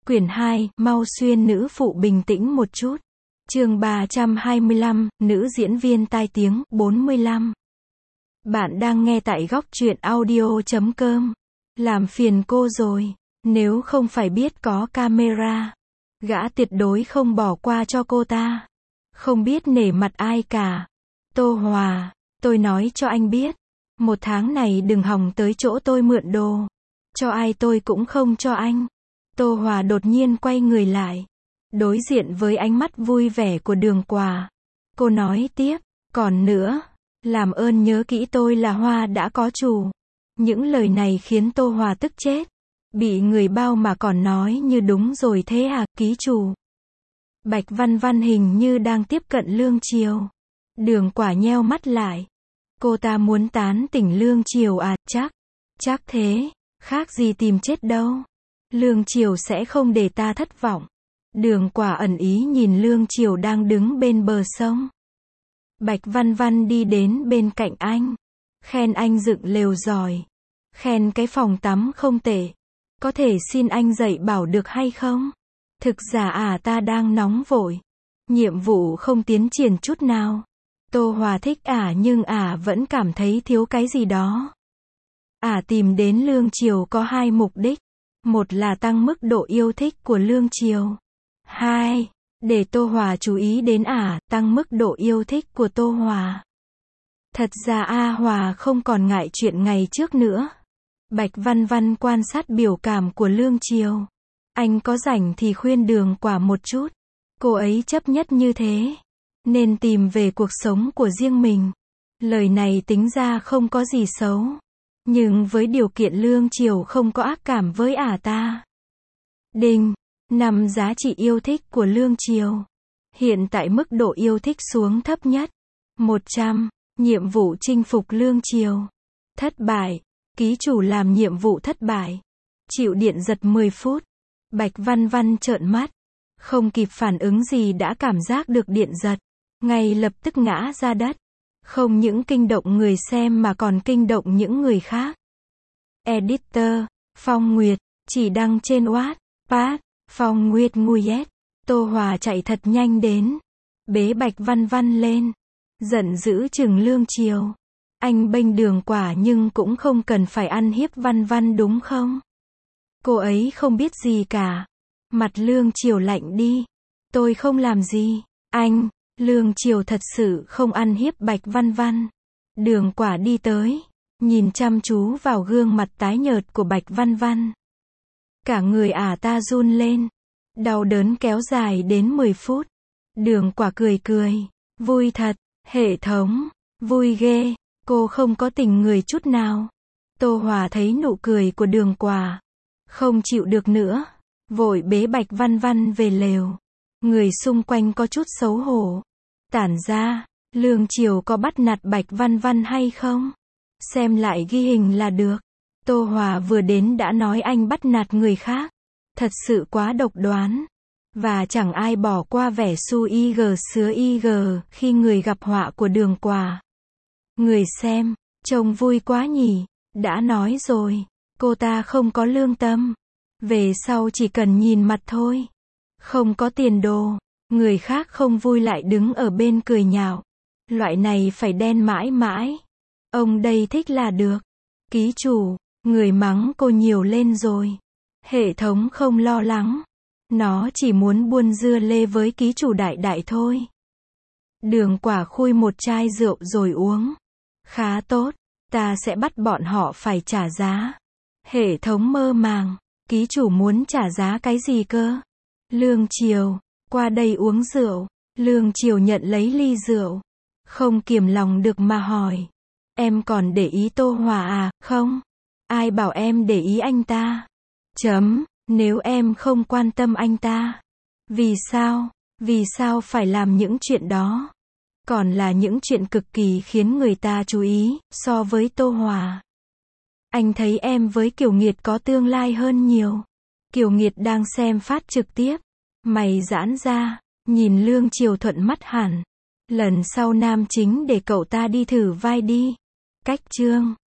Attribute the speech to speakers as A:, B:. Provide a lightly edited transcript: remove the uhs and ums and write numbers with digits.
A: Quyển 2, mau xuyên nữ phụ bình tĩnh một chút. Chương 325, nữ diễn viên tai tiếng, 45. Bạn đang nghe tại góc truyện audio.com. Làm phiền cô rồi. Nếu không phải biết có camera, gã tuyệt đối không bỏ qua cho cô ta. Không biết nể mặt ai cả. Tô Hòa, tôi nói cho anh biết. 1 tháng này đừng hòng tới chỗ tôi mượn đồ. Cho ai tôi cũng không cho anh. Tô Hòa đột nhiên quay người lại. Đối diện với ánh mắt vui vẻ của Đường Quả. Cô nói tiếp, còn nữa, làm ơn nhớ kỹ tôi là Hoa đã có chủ. Những lời này khiến Tô Hòa tức chết. Bị người bao mà còn nói như đúng rồi thế à, ký chủ. Bạch Văn Văn hình như đang tiếp cận Lương Triều. Đường Quả nheo mắt lại. Cô ta muốn tán tỉnh Lương Triều à, chắc thế, khác gì tìm chết đâu. Lương Triều sẽ không để ta thất vọng. Đường Quả ẩn ý nhìn Lương Triều đang đứng bên bờ sông. Bạch Văn Văn đi đến bên cạnh anh. Khen anh dựng lều giỏi. Khen cái phòng tắm không tệ. Có thể xin anh dạy bảo được hay không? Thực ra ta đang nóng vội. Nhiệm vụ không tiến triển chút nào. Tô Hòa thích nhưng vẫn cảm thấy thiếu cái gì đó. Tìm đến Lương Triều có 2 mục đích. 1 là tăng mức độ yêu thích của Lương Triều. 2. Để Tô Hòa chú ý đến tăng mức độ yêu thích của Tô Hòa. Thật ra Hòa không còn ngại chuyện ngày trước nữa. Bạch Văn Văn quan sát biểu cảm của Lương Triều. Anh có rảnh thì khuyên Đường Quả một chút. Cô ấy chấp nhất như thế. Nên tìm về cuộc sống của riêng mình. Lời này tính ra không có gì xấu. Nhưng với điều kiện Lương Triều không có ác cảm với ta. Đinh. 5 giá trị yêu thích của Lương Triều. Hiện tại mức độ yêu thích xuống thấp nhất. 100. Nhiệm vụ chinh phục Lương Triều. Thất bại. Ký chủ làm nhiệm vụ thất bại. Chịu điện giật 10 phút. Bạch Văn Văn trợn mắt. Không kịp phản ứng gì đã cảm giác được điện giật. Ngay lập tức ngã ra đất. Không những kinh động người xem mà còn kinh động những người khác. Editor, Phong Nguyệt, chỉ đăng trên Wattpad, Phong Nguyệt Nguyệt. Tô Hòa chạy thật nhanh đến. Bế Bạch Văn Văn lên. Giận dữ chừng Lương Triều. Anh bênh Đường Quả nhưng cũng không cần phải ăn hiếp Văn Văn đúng không? Cô ấy không biết gì cả. Mặt Lương Triều lạnh đi. Tôi không làm gì. Anh, Lương Triều thật sự không ăn hiếp Bạch Văn Văn. Đường Quả đi tới. Nhìn chăm chú vào gương mặt tái nhợt của Bạch Văn Văn. Cả người ta run lên. Đau đớn kéo dài đến 10 phút. Đường Quả cười cười. Vui thật. Hệ thống. Vui ghê. Cô không có tình người chút nào. Tô Hòa thấy nụ cười của Đường Quả. Không chịu được nữa. Vội bế Bạch Văn Văn về lều. Người xung quanh có chút xấu hổ. Tản ra, Lương Triều có bắt nạt Bạch Văn Văn hay không? Xem lại ghi hình là được. Tô Hòa vừa đến đã nói anh bắt nạt người khác. Thật sự quá độc đoán. Và chẳng ai bỏ qua vẻ su ig sứa ig khi người gặp họa của Đường Quả. Người xem, trông vui quá nhỉ. Đã nói rồi, cô ta không có lương tâm. Về sau chỉ cần nhìn mặt thôi. Không có tiền đồ. Người khác không vui lại đứng ở bên cười nhạo. Loại này phải đen mãi mãi. Ông đây thích là được. Ký chủ, người mắng cô nhiều lên rồi. Hệ thống không lo lắng. Nó chỉ muốn buôn dưa lê với ký chủ đại thôi. Đường Quả khui một chai rượu rồi uống. Khá tốt. Ta sẽ bắt bọn họ phải trả giá. Hệ thống mơ màng. Ký chủ muốn trả giá cái gì cơ? Lương Triều, qua đây uống rượu. Lương Triều nhận lấy ly rượu. Không kiềm lòng được mà hỏi. Em còn để ý Tô Hòa không? Ai bảo em để ý anh ta? Nếu em không quan tâm anh ta. Vì sao? Vì sao phải làm những chuyện đó? Còn là những chuyện cực kỳ khiến người ta chú ý, so với Tô Hòa. Anh thấy em với Kiều Nghiệt có tương lai hơn nhiều. Kiều Nghiệt đang xem phát trực tiếp. Mày giãn ra, nhìn Lương Triều thuận mắt hẳn. Lần sau nam chính để cậu ta đi thử vai đi. Cách chương